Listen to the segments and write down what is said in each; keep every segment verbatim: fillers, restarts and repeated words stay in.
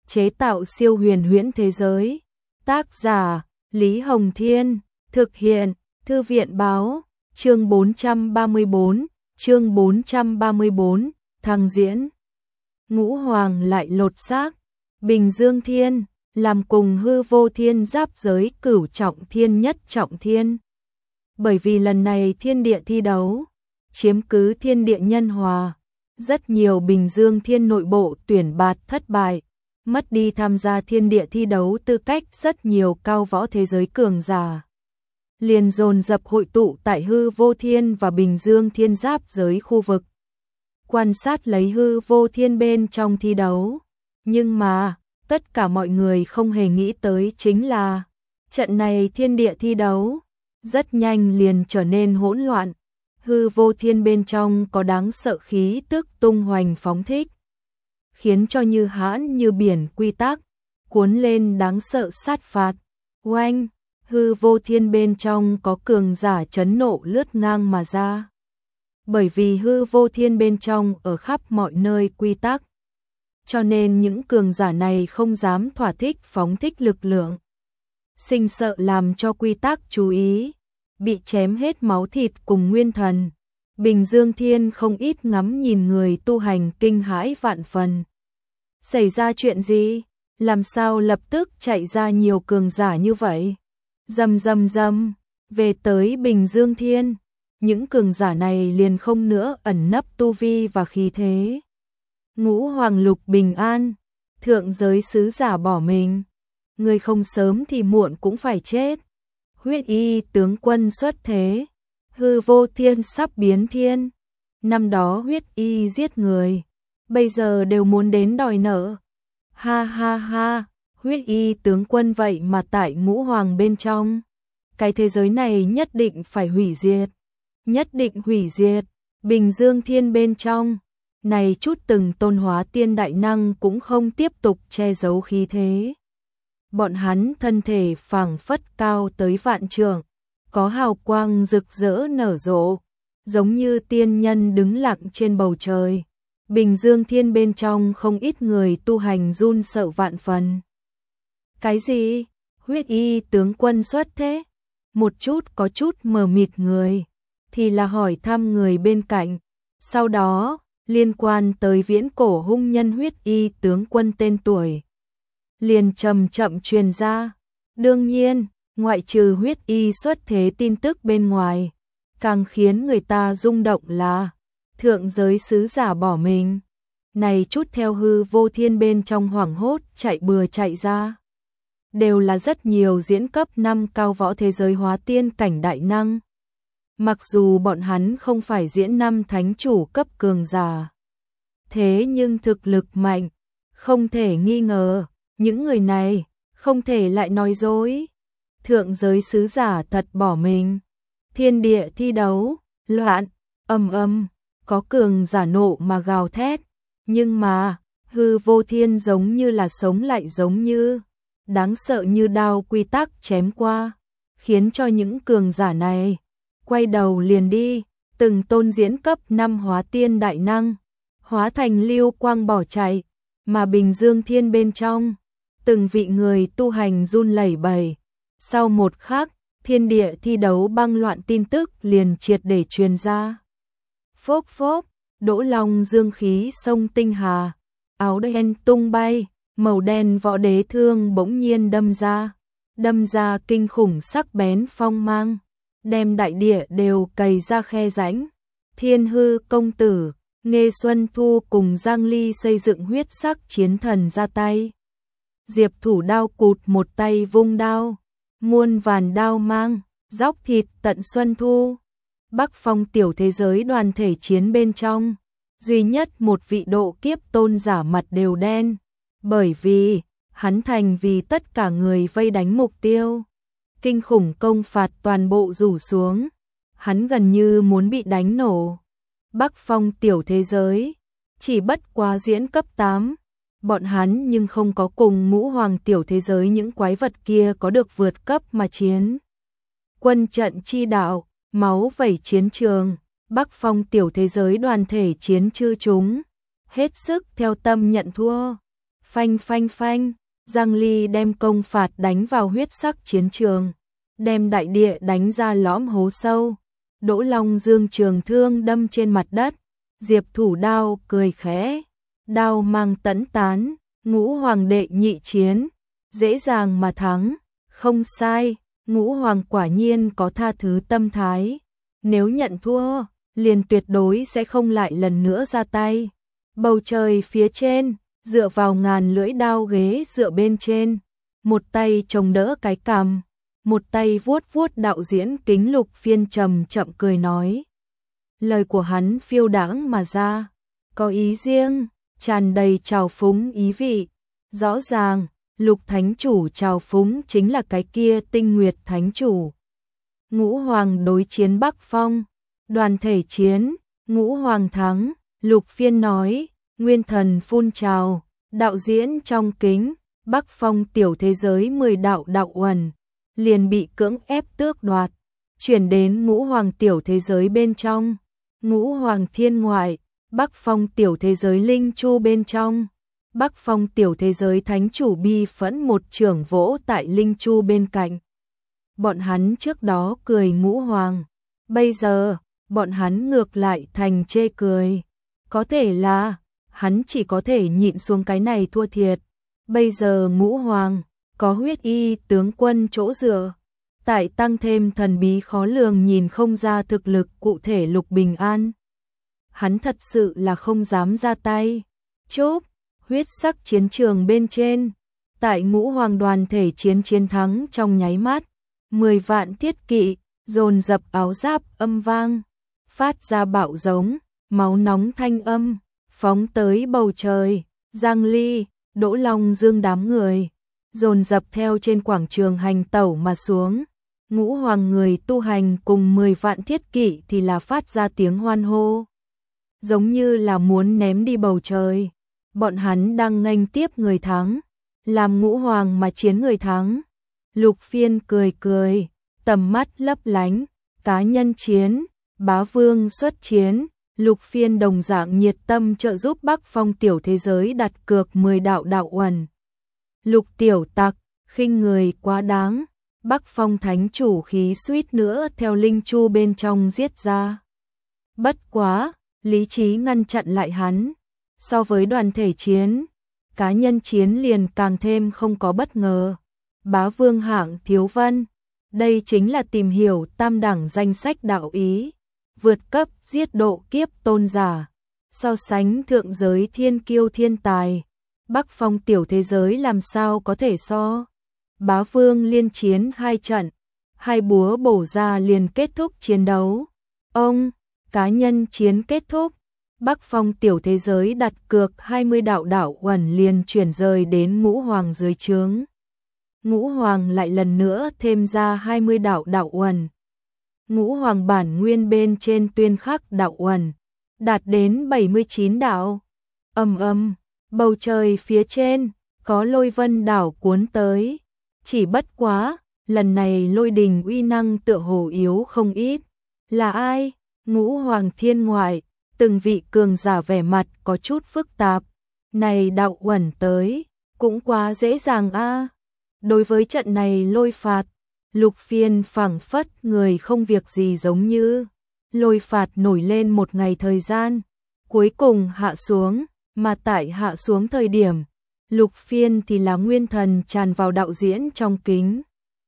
chế tạo siêu huyền huyễn thế giới. Tác giả Lý Hồng Thiên, thực hiện Thư viện Báo. Chương bốn trăm ba mươi bốn, chương bốn trăm ba mươi bốn, thăng diễn. Ngũ Hoàng lại lột xác. Bình Dương Thiên làm cùng Hư Vô Thiên giáp giới cửu trọng thiên nhất trọng thiên. Bởi vì lần này thiên địa thi đấu chiếm cứ thiên địa nhân hòa, rất nhiều Bình Dương Thiên nội bộ tuyển bạt thất bại, mất đi tham gia thiên địa thi đấu tư cách rất nhiều cao võ thế giới cường giả. Liền dồn dập hội tụ tại Hư Vô Thiên và Bình Dương Thiên giáp giới khu vực, quan sát lấy Hư Vô Thiên bên trong thi đấu. Nhưng mà, tất cả mọi người không hề nghĩ tới chính là, trận này thiên địa thi đấu, rất nhanh liền trở nên hỗn loạn. Hư Vô Thiên bên trong có đáng sợ khí tức tung hoành phóng thích, khiến cho như hãn như biển quy tắc, cuốn lên đáng sợ sát phạt. Oanh! Hư Vô Thiên bên trong có cường giả chấn nộ lướt ngang mà ra. Bởi vì Hư Vô Thiên bên trong ở khắp mọi nơi quy tắc, cho nên những cường giả này không dám thỏa thích phóng thích lực lượng, sinh sợ làm cho quy tắc chú ý, bị chém hết máu thịt cùng nguyên thần. Bình Dương Thiên không ít ngắm nhìn người tu hành kinh hãi vạn phần. Xảy ra chuyện gì? Làm sao lập tức chạy ra nhiều cường giả như vậy? Rầm rầm rầm, về tới Bình Dương Thiên, những cường giả này liền không nữa ẩn nấp tu vi và khí thế. Ngũ Hoàng Lục bình an, thượng giới sứ giả bỏ mình, người không sớm thì muộn cũng phải chết. Huyết Y tướng quân xuất thế, Hư Vô Thiên sắp biến thiên. Năm đó Huyết Y giết người, bây giờ đều muốn đến đòi nợ. Ha ha ha, Huyết Y tướng quân vậy mà tại Ngũ Hoàng bên trong. Cái thế giới này nhất định phải hủy diệt, nhất định hủy diệt. Bình Dương Thiên bên trong, này chút từng tôn hóa tiên đại năng cũng không tiếp tục che giấu khí thế. Bọn hắn thân thể phảng phất cao tới vạn trượng, có hào quang rực rỡ nở rộ, giống như tiên nhân đứng lặng trên bầu trời. Bình Dương Thiên bên trong không ít người tu hành run sợ vạn phần. Cái gì? Huyết Y tướng quân xuất thế? Một chút có chút mờ mịt người, thì là hỏi thăm người bên cạnh. Sau đó, liên quan tới viễn cổ hung nhân Huyết Y tướng quân tên tuổi, liền chậm chậm truyền ra. Đương nhiên, ngoại trừ Huyết Y xuất thế tin tức bên ngoài, càng khiến người ta rung động là thượng giới sứ giả bỏ mình. Này chút theo Hư Vô Thiên bên trong hoảng hốt chạy bừa chạy ra, đều là rất nhiều diễn cấp năm cao võ thế giới hóa tiên cảnh đại năng. Mặc dù bọn hắn không phải diễn năm thánh chủ cấp cường giả, thế nhưng thực lực mạnh, không thể nghi ngờ. Những người này không thể lại nói dối. Thượng giới sứ giả thật bỏ mình. Thiên địa thi đấu, loạn, ầm ầm, có cường giả nộ mà gào thét. Nhưng mà, Hư Vô Thiên giống như là sống lại giống như, đáng sợ như đao quy tắc chém qua, khiến cho những cường giả này quay đầu liền đi. Từng tôn diễn cấp năm hóa tiên đại năng hóa thành lưu quang bỏ chạy, mà Bình Dương Thiên bên trong, từng vị người tu hành run lẩy bẩy. Sau một khắc, thiên địa thi đấu băng loạn tin tức liền triệt để truyền ra. Phốc phốc, Đỗ Long dương khí sông tinh hà, áo đen tung bay, màu đen võ đế thương bỗng nhiên đâm ra, đâm ra kinh khủng sắc bén phong mang, đem đại địa đều cày ra khe rãnh. Thiên Hư công tử, Nghê Xuân Thu cùng Giang Ly xây dựng huyết sắc chiến thần ra tay. Diệp Thủ đao cụt một tay vung đao, muôn vàn đao mang, dóc thịt tận Xuân Thu. Bắc Phong tiểu thế giới đoàn thể chiến bên trong, duy nhất một vị độ kiếp tôn giả mặt đều đen, bởi vì hắn thành vì tất cả người vây đánh mục tiêu. Kinh khủng công phạt toàn bộ rủ xuống, hắn gần như muốn bị đánh nổ. Bắc Phong tiểu thế giới chỉ bất quá diễn cấp tám, bọn hắn nhưng không có cùng Ngũ Hoàng tiểu thế giới những quái vật kia có được vượt cấp mà chiến. Quân trận chi đạo, máu vẩy chiến trường, Bắc Phong tiểu thế giới đoàn thể chiến chư chúng, hết sức theo tâm nhận thua. Phanh phanh phanh, Giang Ly đem công phạt đánh vào huyết sắc chiến trường, đem đại địa đánh ra lõm hố sâu. Đỗ Long Dương trường thương đâm trên mặt đất, Diệp Thủ đao cười khẽ, đao mang tẫn tán, Ngũ Hoàng đệ nhị chiến, dễ dàng mà thắng, không sai, Ngũ Hoàng quả nhiên có tha thứ tâm thái, nếu nhận thua, liền tuyệt đối sẽ không lại lần nữa ra tay. Bầu trời phía trên, dựa vào ngàn lưỡi đao ghế dựa bên trên, một tay chống đỡ cái cằm, một tay vuốt vuốt đạo diễn kính Lục Phiên trầm chậm cười nói. Lời của hắn phiêu đãng mà ra, có ý riêng, tràn đầy trào phúng ý vị. Rõ ràng, Lục Thánh Chủ trào phúng chính là cái kia Tinh Nguyệt Thánh Chủ. Ngũ Hoàng đối chiến Bắc Phong, đoàn thể chiến, Ngũ Hoàng thắng, Lục Phiên nói, nguyên thần phun trào, đạo diễn trong kính, Bắc Phong tiểu thế giới mười đạo đạo uẩn, liền bị cưỡng ép tước đoạt, chuyển đến Ngũ Hoàng tiểu thế giới bên trong, Ngũ Hoàng thiên ngoại, Bắc Phong tiểu thế giới linh chu bên trong. Bắc Phong tiểu thế giới thánh chủ bi phẫn một trưởng vỗ tại linh chu bên cạnh. Bọn hắn trước đó cười Ngũ Hoàng, bây giờ, bọn hắn ngược lại thành chê cười. Có thể là, hắn chỉ có thể nhịn xuống cái này thua thiệt. Bây giờ Ngũ Hoàng, có huyết y tướng quân chỗ dựa. Tại tăng thêm thần bí khó lường nhìn không ra thực lực cụ thể Lục Bình An. Hắn thật sự là không dám ra tay. Chúc! Huyết sắc chiến trường bên trên, tại Ngũ Hoàng đoàn thể chiến chiến thắng trong nháy mắt, mười vạn thiết kỵ, dồn dập áo giáp âm vang, phát ra bạo giống, máu nóng thanh âm, phóng tới bầu trời, Giang Ly, Đỗ Long Dương đám người, dồn dập theo trên quảng trường hành tẩu mà xuống. Ngũ Hoàng người tu hành cùng mười vạn thiết kỵ thì là phát ra tiếng hoan hô, giống như là muốn ném đi bầu trời. Bọn hắn đang nghênh tiếp người thắng, làm Ngũ Hoàng mà chiến người thắng. Lục Phiên cười cười, tầm mắt lấp lánh, cá nhân chiến, bá vương xuất chiến. Lục Phiên đồng dạng nhiệt tâm trợ giúp Bắc Phong tiểu thế giới đặt cược mười đạo đạo uẩn. Lục tiểu tặc, khinh người quá đáng, Bắc Phong thánh chủ khí suýt nữa theo linh chu bên trong giết ra. Bất quá, lý trí ngăn chặn lại hắn. So với đoàn thể chiến, cá nhân chiến liền càng thêm không có bất ngờ. Bá vương hạng thiếu vân, đây chính là tìm hiểu tam đẳng danh sách đạo ý, vượt cấp giết độ kiếp tôn giả, so sánh thượng giới thiên kiêu thiên tài. Bắc Phong tiểu thế giới làm sao có thể so. Bá vương liên chiến hai trận, hai búa bổ ra liền kết thúc chiến đấu. Ông, cá nhân chiến kết thúc. Bắc Phong tiểu thế giới đặt cược hai mươi đạo đạo uẩn liền chuyển rời đến Ngũ Hoàng dưới trướng. Ngũ Hoàng lại lần nữa thêm ra hai mươi đạo đạo uẩn. Ngũ Hoàng bản nguyên bên trên tuyên khắc đạo uẩn, đạt đến bảy mươi chín đạo. Ầm ầm, bầu trời phía trên có lôi vân đảo cuốn tới, chỉ bất quá, lần này lôi đình uy năng tựa hồ yếu không ít. Là ai? Ngũ Hoàng thiên ngoại. Từng vị cường giả vẻ mặt có chút phức tạp. Này đạo uẩn tới, cũng quá dễ dàng a. Đối với trận này lôi phạt, Lục Phiên phảng phất người không việc gì giống như. Lôi phạt nổi lên một ngày thời gian, cuối cùng hạ xuống, mà tại hạ xuống thời điểm, Lục Phiên thì là nguyên thần tràn vào đạo diễn trong kính.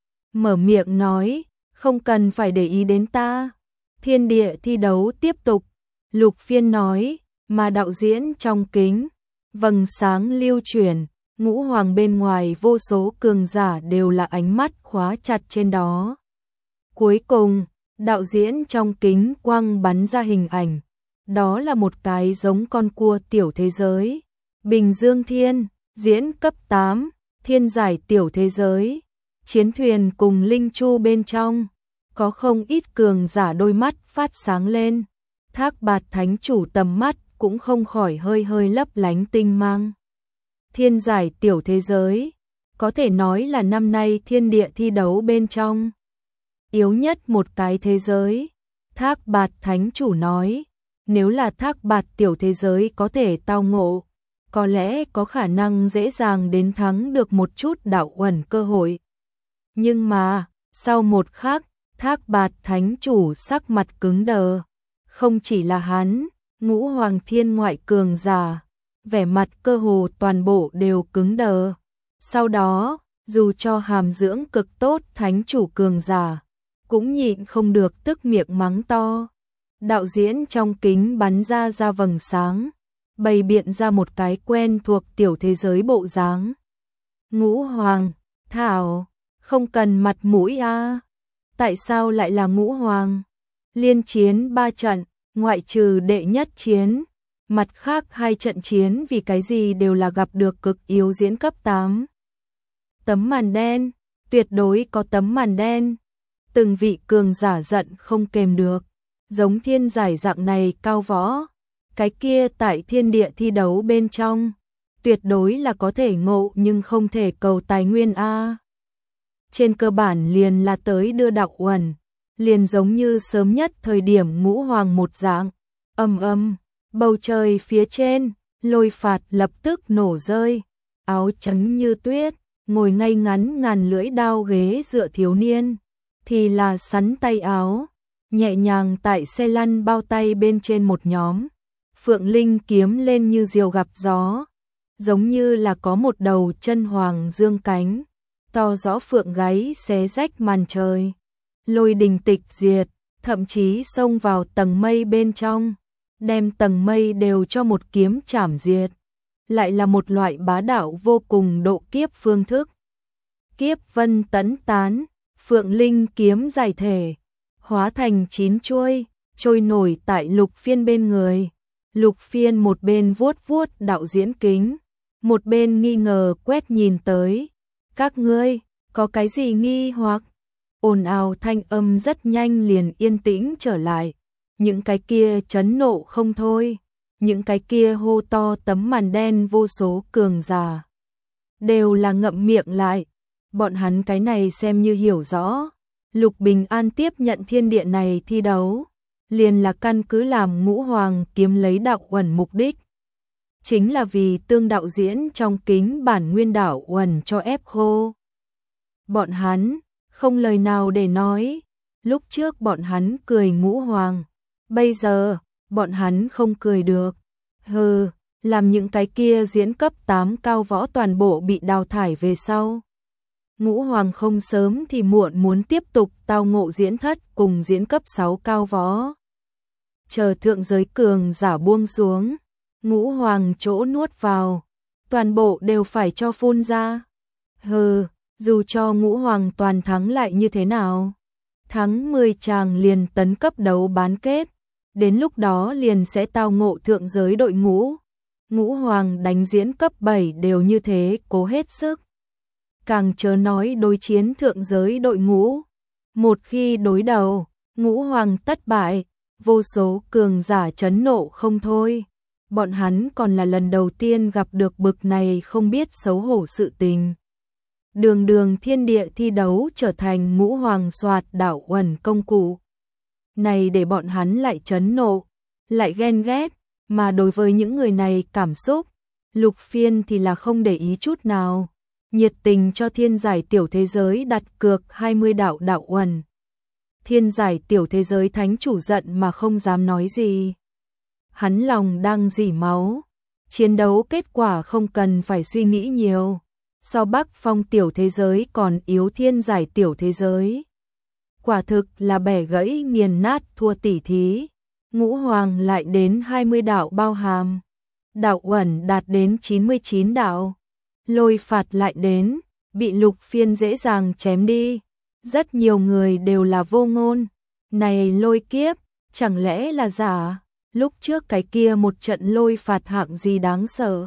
Mở miệng nói, không cần phải để ý đến ta. Thiên địa thi đấu tiếp tục. Lục Phiên nói, mà đạo diễn trong kính, vầng sáng lưu chuyển, Ngũ Hoàng bên ngoài vô số cường giả đều là ánh mắt khóa chặt trên đó. Cuối cùng, đạo diễn trong kính quang bắn ra hình ảnh, đó là một cái giống con cua tiểu thế giới. Bình Dương Thiên, diễn cấp tám, thiên giải tiểu thế giới, chiến thuyền cùng linh chu bên trong, có không ít cường giả đôi mắt phát sáng lên. Thác Bạt thánh chủ tầm mắt cũng không khỏi hơi hơi lấp lánh tinh mang. Thiên giải tiểu thế giới, có thể nói là năm nay thiên địa thi đấu bên trong yếu nhất một cái thế giới. Thác Bạt thánh chủ nói, nếu là Thác Bạt tiểu thế giới có thể tao ngộ, có lẽ có khả năng dễ dàng đến thắng được một chút đạo uẩn cơ hội. Nhưng mà, sau một khắc, Thác Bạt Thánh Chủ sắc mặt cứng đờ. Không chỉ là hắn, Ngũ Hoàng Thiên ngoại cường giả, vẻ mặt cơ hồ toàn bộ đều cứng đờ. Sau đó, dù cho hàm dưỡng cực tốt Thánh Chủ cường giả, cũng nhịn không được tức miệng mắng to. Đạo diễn trong kính bắn ra ra vầng sáng, bày biện ra một cái quen thuộc tiểu thế giới bộ dáng. Ngũ Hoàng, Thảo, không cần mặt mũi a. À. Tại sao lại là Ngũ Hoàng? Liên chiến ba trận, ngoại trừ đệ nhất chiến, mặt khác hai trận chiến vì cái gì đều là gặp được cực yếu diễn cấp tám. Tấm màn đen, tuyệt đối có tấm màn đen. Từng vị cường giả giận không kềm được, giống thiên giải dạng này cao võ. Cái kia tại thiên địa thi đấu bên trong, tuyệt đối là có thể ngộ nhưng không thể cầu tài nguyên a. Trên cơ bản liền là tới đưa đạo uẩn, liền giống như sớm nhất thời điểm Ngũ Hoàng một dạng. Ầm ầm, bầu trời phía trên, lôi phạt lập tức nổ rơi, áo trắng như tuyết, ngồi ngay ngắn ngàn lưỡi đao ghế dựa thiếu niên, thì là sắn tay áo, nhẹ nhàng tại xe lăn bao tay bên trên một nhóm. Phượng Linh kiếm lên như diều gặp gió, giống như là có một đầu chân hoàng dương cánh, to rõ phượng gáy xé rách màn trời. Lôi đình tịch diệt, thậm chí xông vào tầng mây bên trong, đem tầng mây đều cho một kiếm chảm diệt. Lại là một loại bá đạo vô cùng độ kiếp phương thức. Kiếp vân tấn tán, Phượng Linh kiếm giải thể, hóa thành chín chuôi, trôi nổi tại Lục Phiên bên người. Lục Phiên một bên vuốt vuốt đạo diễn kính, một bên nghi ngờ quét nhìn tới. Các ngươi, có cái gì nghi hoặc? Ồn ào thanh âm rất nhanh liền yên tĩnh trở lại. Những cái kia chấn nộ không thôi, những cái kia hô to tấm màn đen vô số cường giả. Đều là ngậm miệng lại, bọn hắn cái này xem như hiểu rõ. Lục Bình An tiếp nhận thiên địa này thi đấu, liền là căn cứ làm Ngũ Hoàng kiếm lấy đạo uẩn mục đích. Chính là vì tương đạo diễn trong kính bản nguyên đạo uẩn cho ép khô. Bọn hắn, không lời nào để nói, lúc trước bọn hắn cười Ngũ Hoàng, bây giờ, bọn hắn không cười được. Hừ, làm những cái kia diễn cấp tám cao võ toàn bộ bị đào thải về sau. Ngũ Hoàng không sớm thì muộn muốn tiếp tục tao ngộ diễn thất cùng diễn cấp sáu cao võ. Chờ thượng giới cường giả buông xuống, Ngũ Hoàng chỗ nuốt vào, toàn bộ đều phải cho phun ra. Hừ, dù cho Ngũ Hoàng toàn thắng lại như thế nào, thắng mười chàng liền tấn cấp đấu bán kết, đến lúc đó liền sẽ tao ngộ thượng giới đội ngũ. Ngũ Hoàng đánh diễn cấp bảy đều như thế cố hết sức. Càng chớ nói đối chiến thượng giới đội ngũ. Một khi đối đầu, Ngũ Hoàng tất bại, vô số cường giả chấn nộ không thôi. Bọn hắn còn là lần đầu tiên gặp được bực này không biết xấu hổ sự tình. Đường đường thiên địa thi đấu trở thành Ngũ Hoàng soạt đạo uẩn công cụ. Này để bọn hắn lại chấn nộ, lại ghen ghét, mà đối với những người này cảm xúc, Lục Phiên thì là không để ý chút nào. Nhiệt tình cho thiên giải tiểu thế giới đặt cược hai mươi đạo đạo uẩn. Thiên giải tiểu thế giới thánh chủ giận mà không dám nói gì. Hắn lòng đang rỉ máu, chiến đấu kết quả không cần phải suy nghĩ nhiều. So Bắc Phong tiểu thế giới còn yếu thiên giải tiểu thế giới. Quả thực là bẻ gãy nghiền nát thua tỉ thí. Ngũ Hoàng lại đến hai mươi đạo bao hàm. Đạo uẩn đạt đến chín mươi chín đạo. Lôi phạt lại đến, bị Lục Phiên dễ dàng chém đi. Rất nhiều người đều là vô ngôn. Này lôi kiếp, chẳng lẽ là giả? Lúc trước cái kia một trận lôi phạt hạng gì đáng sợ?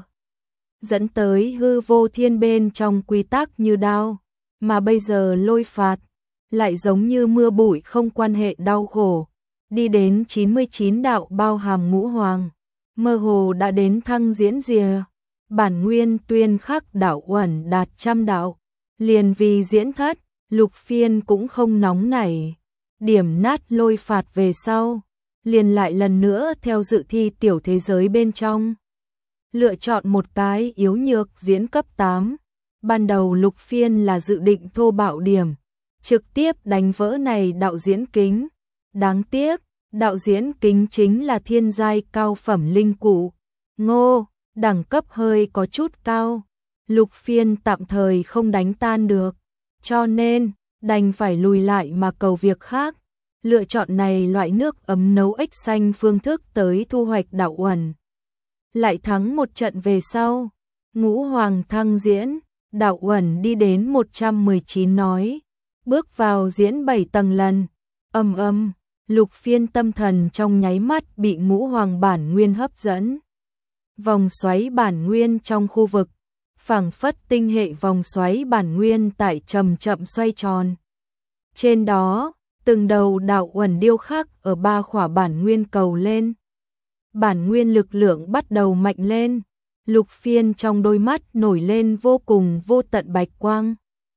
Dẫn tới hư vô thiên bên trong quy tắc như đao. Mà bây giờ lôi phạt, lại giống như mưa bụi không quan hệ đau khổ. Đi đến chín mươi chín đạo bao hàm Ngũ Hoàng. Mơ hồ đã đến thăng diễn rìa. Bản nguyên tuyên khắc đạo uẩn đạt trăm đạo. Liền vì diễn thất, Lục Phiên cũng không nóng nảy. Điểm nát lôi phạt về sau, liền lại lần nữa theo dự thi tiểu thế giới bên trong. lựa chọn một cái yếu nhược diễn cấp tám. Ban đầu Lục Phiên là dự định thô bạo điểm, trực tiếp đánh vỡ này đạo diễn kính. Đáng tiếc, đạo diễn kính chính là thiên giai cao phẩm linh cụ. Ngô, đẳng cấp hơi có chút cao. Lục Phiên tạm thời không đánh tan được, cho nên đành phải lùi lại mà cầu việc khác. Lựa chọn này loại nước ấm nấu ếch xanh phương thức tới thu hoạch đạo uẩn. Lại thắng một trận về sau, Ngũ Hoàng thăng diễn, đạo uẩn đi đến một trăm mười chín nói, bước vào diễn bảy tầng lần. Âm âm, Lục Phiên tâm thần trong nháy mắt bị Ngũ Hoàng bản nguyên hấp dẫn. Vòng xoáy bản nguyên trong khu vực, phảng phất tinh hệ vòng xoáy bản nguyên tại chậm chậm xoay tròn. Trên đó, từng đầu đạo uẩn điêu khắc ở ba khỏa bản nguyên cầu lên. Bản nguyên lực lượng bắt đầu mạnh lên, Lục Phiên trong đôi mắt nổi lên vô cùng vô tận bạch quang.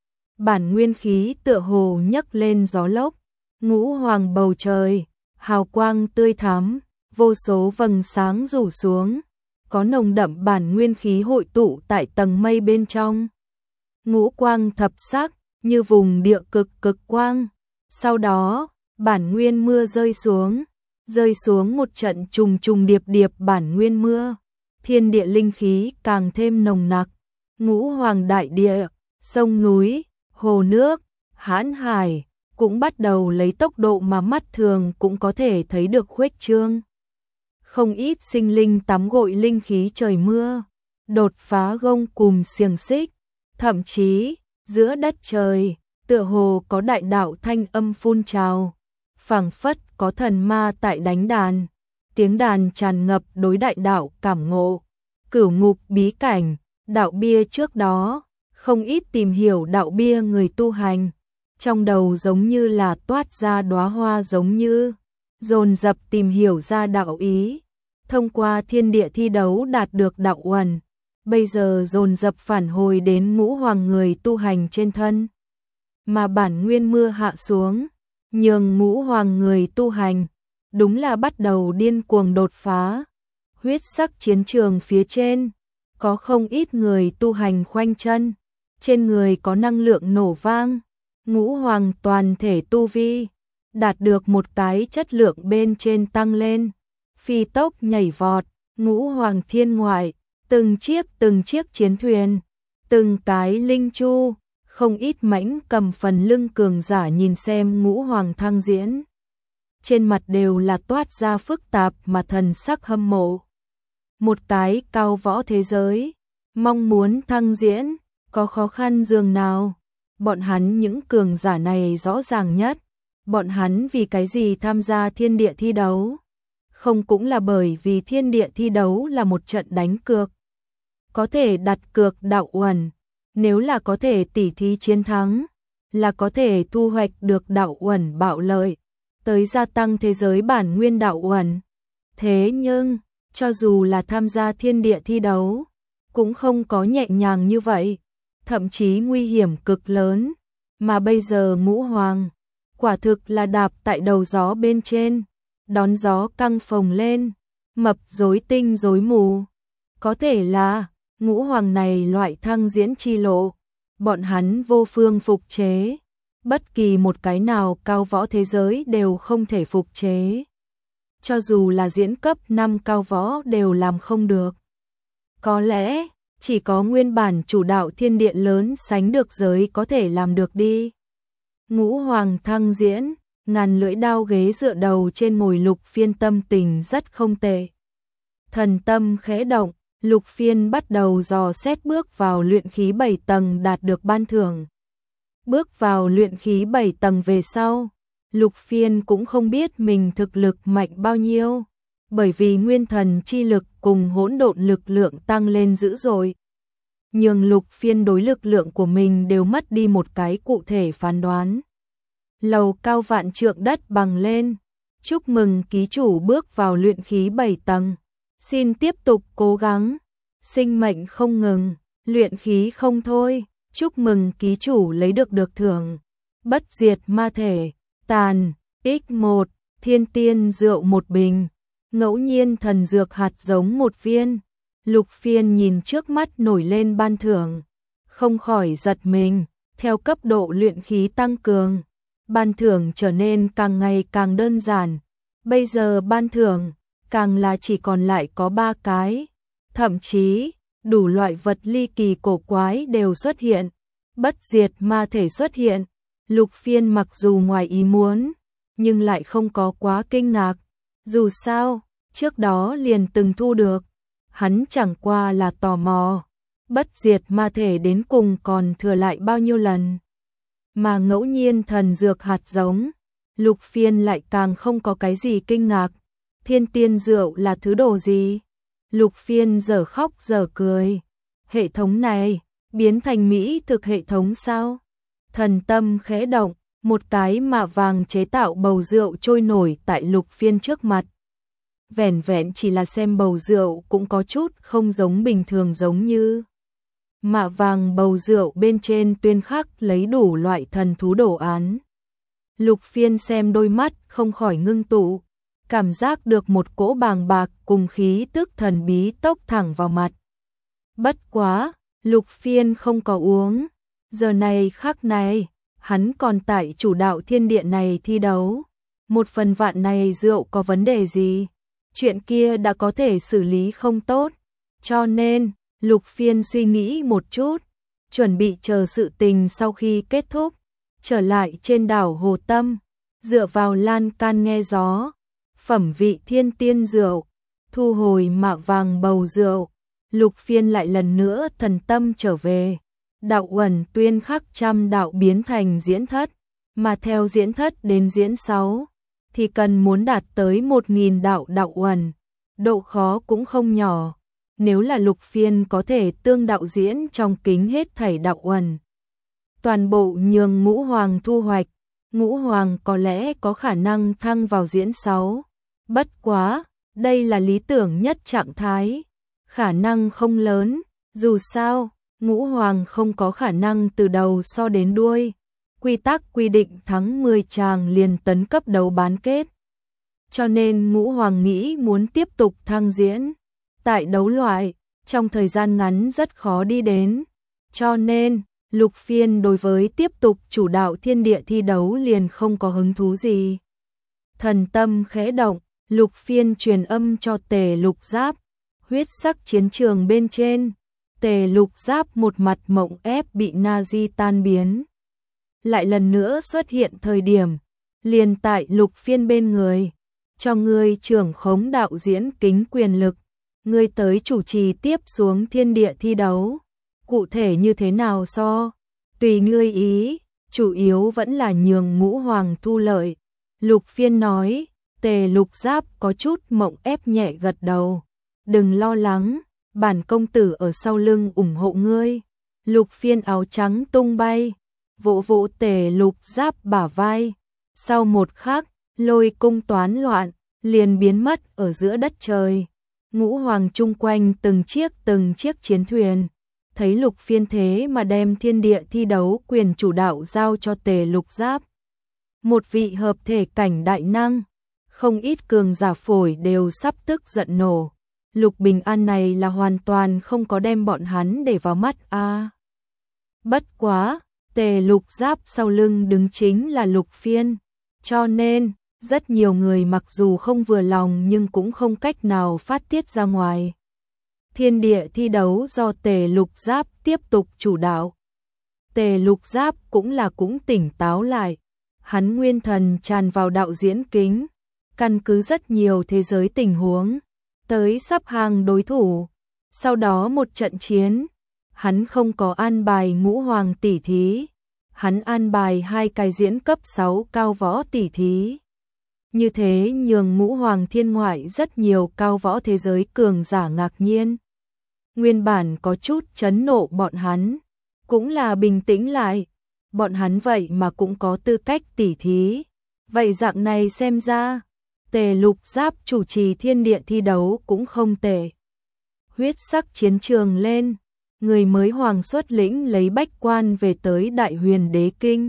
Bản nguyên khí tựa hồ nhấc lên gió lốc, Ngũ Hoàng bầu trời, hào quang tươi thắm, vô số vầng sáng rủ xuống, có nồng đậm bản nguyên khí hội tụ tại tầng mây bên trong. Ngũ quang thập sắc, như vùng địa cực cực quang. Sau đó, bản nguyên mưa rơi xuống, rơi xuống một trận trùng trùng điệp điệp bản nguyên mưa. Thiên địa linh khí càng thêm nồng nặc. Ngũ Hoàng đại địa, sông núi, hồ nước, hãn hải cũng bắt đầu lấy tốc độ mà mắt thường cũng có thể thấy được khuếch trương. Không ít sinh linh tắm gội linh khí trời mưa, đột phá gông cùm xiềng xích, thậm chí giữa đất trời tựa hồ có đại đạo thanh âm phun trào, phảng phất có thần ma tại đánh đàn, tiếng đàn tràn ngập đối đại đạo cảm ngộ. Cửu ngục bí cảnh, đạo bia trước đó, không ít tìm hiểu đạo bia người tu hành, trong đầu giống như là toát ra đóa hoa giống như, dồn dập tìm hiểu ra đạo ý, thông qua thiên địa thi đấu đạt được đạo uẩn, bây giờ dồn dập phản hồi đến Ngũ Hoàng người tu hành trên thân. Mà bản nguyên mưa hạ xuống, nhường Ngũ Hoàng người tu hành, đúng là bắt đầu điên cuồng đột phá. Huyết sắc chiến trường phía trên, có không ít người tu hành khoanh chân, trên người có năng lượng nổ vang, Ngũ Hoàng toàn thể tu vi, đạt được một cái chất lượng bên trên tăng lên, phi tốc nhảy vọt, Ngũ Hoàng thiên ngoại, từng chiếc từng chiếc chiến thuyền, từng cái linh chu, không ít mãnh cầm phần lưng cường giả nhìn xem Ngũ Hoàng thăng diễn. Trên mặt đều là toát ra phức tạp mà thần sắc hâm mộ. Một cái cao võ thế giới, mong muốn thăng diễn, có khó khăn dường nào? Bọn hắn những cường giả này rõ ràng nhất. Bọn hắn vì cái gì tham gia thiên địa thi đấu? Không cũng là bởi vì thiên địa thi đấu là một trận đánh cược. Có thể đặt cược đạo uẩn, nếu là có thể tỉ thí chiến thắng, là có thể thu hoạch được đạo uẩn bạo lợi, tới gia tăng thế giới bản nguyên đạo uẩn. Thế nhưng, cho dù là tham gia thiên địa thi đấu, cũng không có nhẹ nhàng như vậy, thậm chí nguy hiểm cực lớn, mà bây giờ Ngũ Hoàng, quả thực là đạp tại đầu gió bên trên, đón gió căng phồng lên, mập rối tinh rối mù. Có thể là, Ngũ Hoàng này loại thăng diễn chi lộ, bọn hắn vô phương phục chế, bất kỳ một cái nào cao võ thế giới đều không thể phục chế. Cho dù là diễn cấp năm cao võ đều làm không được. Có lẽ, chỉ có nguyên bản chủ đạo thiên địa lớn sánh được giới có thể làm được đi. Ngũ Hoàng thăng diễn, ngàn lưỡi đao ghế dựa đầu trên ngồi Lục Phiên tâm tình rất không tệ. Thần tâm khẽ động, Lục Phiên bắt đầu dò xét bước vào luyện khí bảy tầng đạt được ban thưởng. Bước vào luyện khí bảy tầng về sau, Lục Phiên cũng không biết mình thực lực mạnh bao nhiêu, bởi vì nguyên thần chi lực cùng hỗn độn lực lượng tăng lên dữ dội. Nhưng Lục Phiên đối lực lượng của mình đều mất đi một cái cụ thể phán đoán. Lầu cao vạn trượng đất bằng lên, chúc mừng ký chủ bước vào luyện khí bảy tầng. Xin tiếp tục cố gắng, sinh mệnh không ngừng, luyện khí không thôi, chúc mừng ký chủ lấy được được thưởng. Bất diệt ma thể, tàn, x một, thiên tiên rượu một bình, ngẫu nhiên thần dược hạt giống một viên, Lục Phiên nhìn trước mắt nổi lên ban thưởng, không khỏi giật mình, theo cấp độ luyện khí tăng cường, ban thưởng trở nên càng ngày càng đơn giản, bây giờ ban thưởng càng là chỉ còn lại có ba cái, thậm chí đủ loại vật ly kỳ cổ quái đều xuất hiện, bất diệt ma thể xuất hiện. Lục Phiên mặc dù ngoài ý muốn, nhưng lại không có quá kinh ngạc, dù sao, trước đó liền từng thu được, hắn chẳng qua là tò mò, bất diệt ma thể đến cùng còn thừa lại bao nhiêu lần. Mà ngẫu nhiên thần dược hạt giống, Lục Phiên lại càng không có cái gì kinh ngạc, thiên tiên rượu là thứ đồ gì? Lục Phiên giờ khóc giờ cười, hệ thống này, biến thành Mỹ thực hệ thống sao? Thần tâm khẽ động, một cái mạ vàng chế tạo bầu rượu trôi nổi tại Lục Phiên trước mặt. Vẻn vẹn chỉ là xem bầu rượu cũng có chút không giống bình thường, giống như mạ vàng bầu rượu bên trên tuyên khắc lấy đủ loại thần thú đồ án. Lục Phiên xem đôi mắt không khỏi ngưng tụ, cảm giác được một cỗ bàng bạc cùng khí tức thần bí tốc thẳng vào mặt. Bất quá, Lục Phiên không có uống, giờ này khắc này, hắn còn tại chủ đạo thiên địa này thi đấu. Một phần vạn này rượu có vấn đề gì? Chuyện kia đã có thể xử lý không tốt, cho nên Lục Phiên suy nghĩ một chút, chuẩn bị chờ sự tình sau khi kết thúc, trở lại trên đảo Hồ Tâm, dựa vào lan can nghe gió, phẩm vị thiên tiên rượu, thu hồi mạ vàng bầu rượu. Lục Phiên lại lần nữa thần tâm trở về, đạo uẩn tuyên khắc trăm đạo biến thành diễn thất, mà theo diễn thất đến diễn sáu thì cần muốn đạt tới một nghìn đạo đạo uẩn, độ khó cũng không nhỏ. Nếu là Lục Phiên có thể tương đạo diễn trong kính hết thảy đạo uẩn, toàn bộ nhường Ngũ Hoàng thu hoạch, Ngũ Hoàng có lẽ có khả năng thăng vào diễn sáu. Bất quá, đây là lý tưởng nhất trạng thái, khả năng không lớn, dù sao, Ngũ Hoàng không có khả năng từ đầu so đến đuôi. Quy tắc quy định thắng mười chàng liền tấn cấp đấu bán kết. Cho nên Ngũ Hoàng nghĩ muốn tiếp tục thăng diễn. Tại đấu loại, trong thời gian ngắn rất khó đi đến. Cho nên, Lục Phiên đối với tiếp tục chủ đạo thiên địa thi đấu liền không có hứng thú gì. Thần tâm khẽ động, Lục Phiên truyền âm cho Tề Lục Giáp. Huyết sắc chiến trường bên trên, Tề Lục Giáp một mặt mộng ép bị Nazi tan biến. Lại lần nữa xuất hiện thời điểm, liền tại Lục Phiên bên người, cho ngươi trưởng khống đạo diễn kính quyền lực, ngươi tới chủ trì tiếp xuống thiên địa thi đấu, cụ thể như thế nào so, tùy ngươi ý, chủ yếu vẫn là nhường Ngũ Hoàng thu lợi. Lục Phiên nói. Tề Lục Giáp có chút mộng ép nhẹ gật đầu, đừng lo lắng, bản công tử ở sau lưng ủng hộ ngươi. Lục Phiên áo trắng tung bay, vỗ vỗ Tề Lục Giáp bả vai, sau một khắc, lôi cung toán loạn, liền biến mất ở giữa đất trời. Ngũ Hoàng chung quanh từng chiếc từng chiếc chiến thuyền, thấy Lục Phiên thế mà đem thiên địa thi đấu quyền chủ đạo giao cho Tề Lục Giáp. Một vị hợp thể cảnh đại năng, không ít cường giả phổi đều sắp tức giận nổ. Lục Bình An này là hoàn toàn không có đem bọn hắn để vào mắt a. À, bất quá, Tề Lục Giáp sau lưng đứng chính là Lục Phiên, cho nên rất nhiều người mặc dù không vừa lòng nhưng cũng không cách nào phát tiết ra ngoài. Thiên địa thi đấu do Tề Lục Giáp tiếp tục chủ đạo. Tề Lục Giáp cũng là cũng tỉnh táo lại, hắn nguyên thần tràn vào đạo diễn kính, căn cứ rất nhiều thế giới tình huống, tới sắp hàng đối thủ. Sau đó một trận chiến, hắn không có an bài Ngũ Hoàng tỷ thí, hắn an bài hai cái diễn cấp sáu cao võ tỷ thí. Như thế nhường Ngũ Hoàng thiên ngoại rất nhiều cao võ thế giới cường giả ngạc nhiên. Nguyên bản có chút chấn nộ bọn hắn, cũng là bình tĩnh lại, bọn hắn vậy mà cũng có tư cách tỷ thí. Vậy dạng này xem ra, Tề Lục Giáp chủ trì thiên địa thi đấu cũng không tệ. Huyết sắc chiến trường lên, người mới hoàng xuất lĩnh lấy bách quan về tới Đại Huyền Đế Kinh.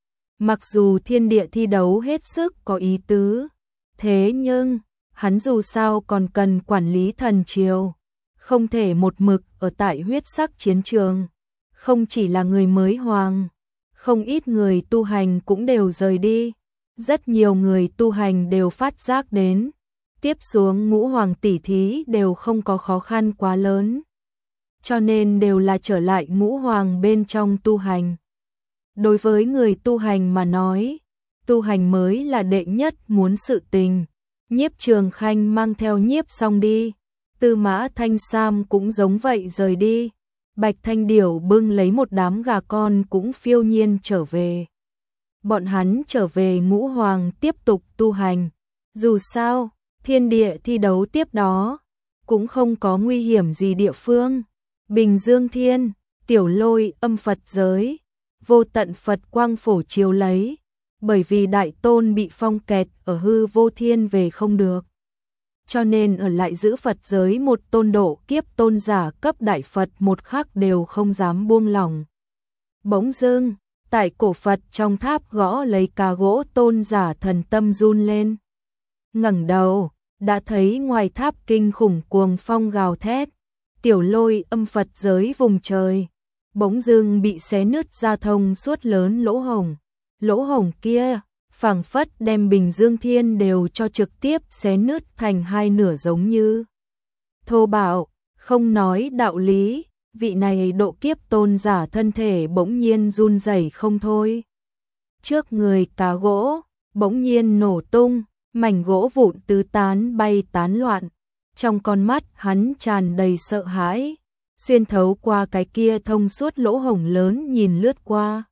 Mặc dù thiên địa thi đấu hết sức có ý tứ, thế nhưng, hắn dù sao còn cần quản lý thần triều, không thể một mực ở tại huyết sắc chiến trường. Không chỉ là người mới hoàng, không ít người tu hành cũng đều rời đi. Rất nhiều người tu hành đều phát giác đến, tiếp xuống ngũ hoàng tỷ thí đều không có khó khăn quá lớn. Cho nên đều là trở lại ngũ hoàng bên trong tu hành. Đối với người tu hành mà nói, tu hành mới là đệ nhất muốn sự tình. Nhiếp Trường Khanh mang theo Nhiếp Song đi, Tư Mã Thanh Sam cũng giống vậy rời đi. Bạch Thanh Điểu bưng lấy một đám gà con cũng phiêu nhiên trở về. Bọn hắn trở về ngũ hoàng tiếp tục tu hành. Dù sao, thiên địa thi đấu tiếp đó, cũng không có nguy hiểm gì địa phương. Bình Dương Thiên, Tiểu Lôi âm Phật giới, vô tận Phật quang phổ chiếu lấy. Bởi vì Đại Tôn bị phong kẹt ở hư vô thiên về không được. Cho nên ở lại giữ Phật giới một tôn độ kiếp tôn giả cấp đại Phật một khắc đều không dám buông lỏng. Bỗng dưng, tại cổ Phật trong tháp gõ lấy cà gỗ tôn giả thần tâm run lên. Ngẩng đầu, đã thấy ngoài tháp kinh khủng cuồng phong gào thét. Tiểu Lôi âm Phật giới vùng trời, bỗng dưng bị xé nứt ra thông suốt lớn lỗ hổng. Lỗ hổng kia, phảng phất đem Bình Dương Thiên đều cho trực tiếp xé nứt thành hai nửa giống như. Thô bạo, không nói đạo lý, vị này độ kiếp tôn giả thân thể bỗng nhiên run rẩy không thôi. Trước người cá gỗ, bỗng nhiên nổ tung, mảnh gỗ vụn tứ tán bay tán loạn. Trong con mắt hắn tràn đầy sợ hãi, xuyên thấu qua cái kia thông suốt lỗ hổng lớn nhìn lướt qua.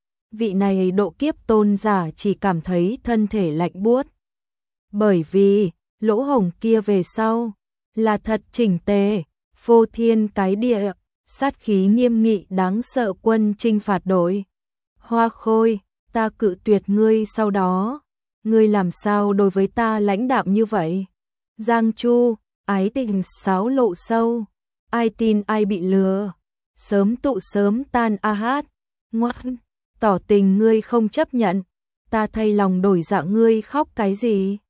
Vị này độ kiếp tôn giả chỉ cảm thấy thân thể lạnh buốt. Bởi vì, lỗ hổng kia về sau, là thật chỉnh tề, phô thiên cái địa, sát khí nghiêm nghị đáng sợ quân chinh phạt đội. Hoa Khôi, ta cự tuyệt ngươi sau đó, ngươi làm sao đối với ta lãnh đạm như vậy? Giang Chu, ái tình sáo lộ sâu, ai tin ai bị lừa, sớm tụ sớm tan a hát, ngoan. Tỏ tình ngươi không chấp nhận, ta thay lòng đổi dạ ngươi khóc cái gì?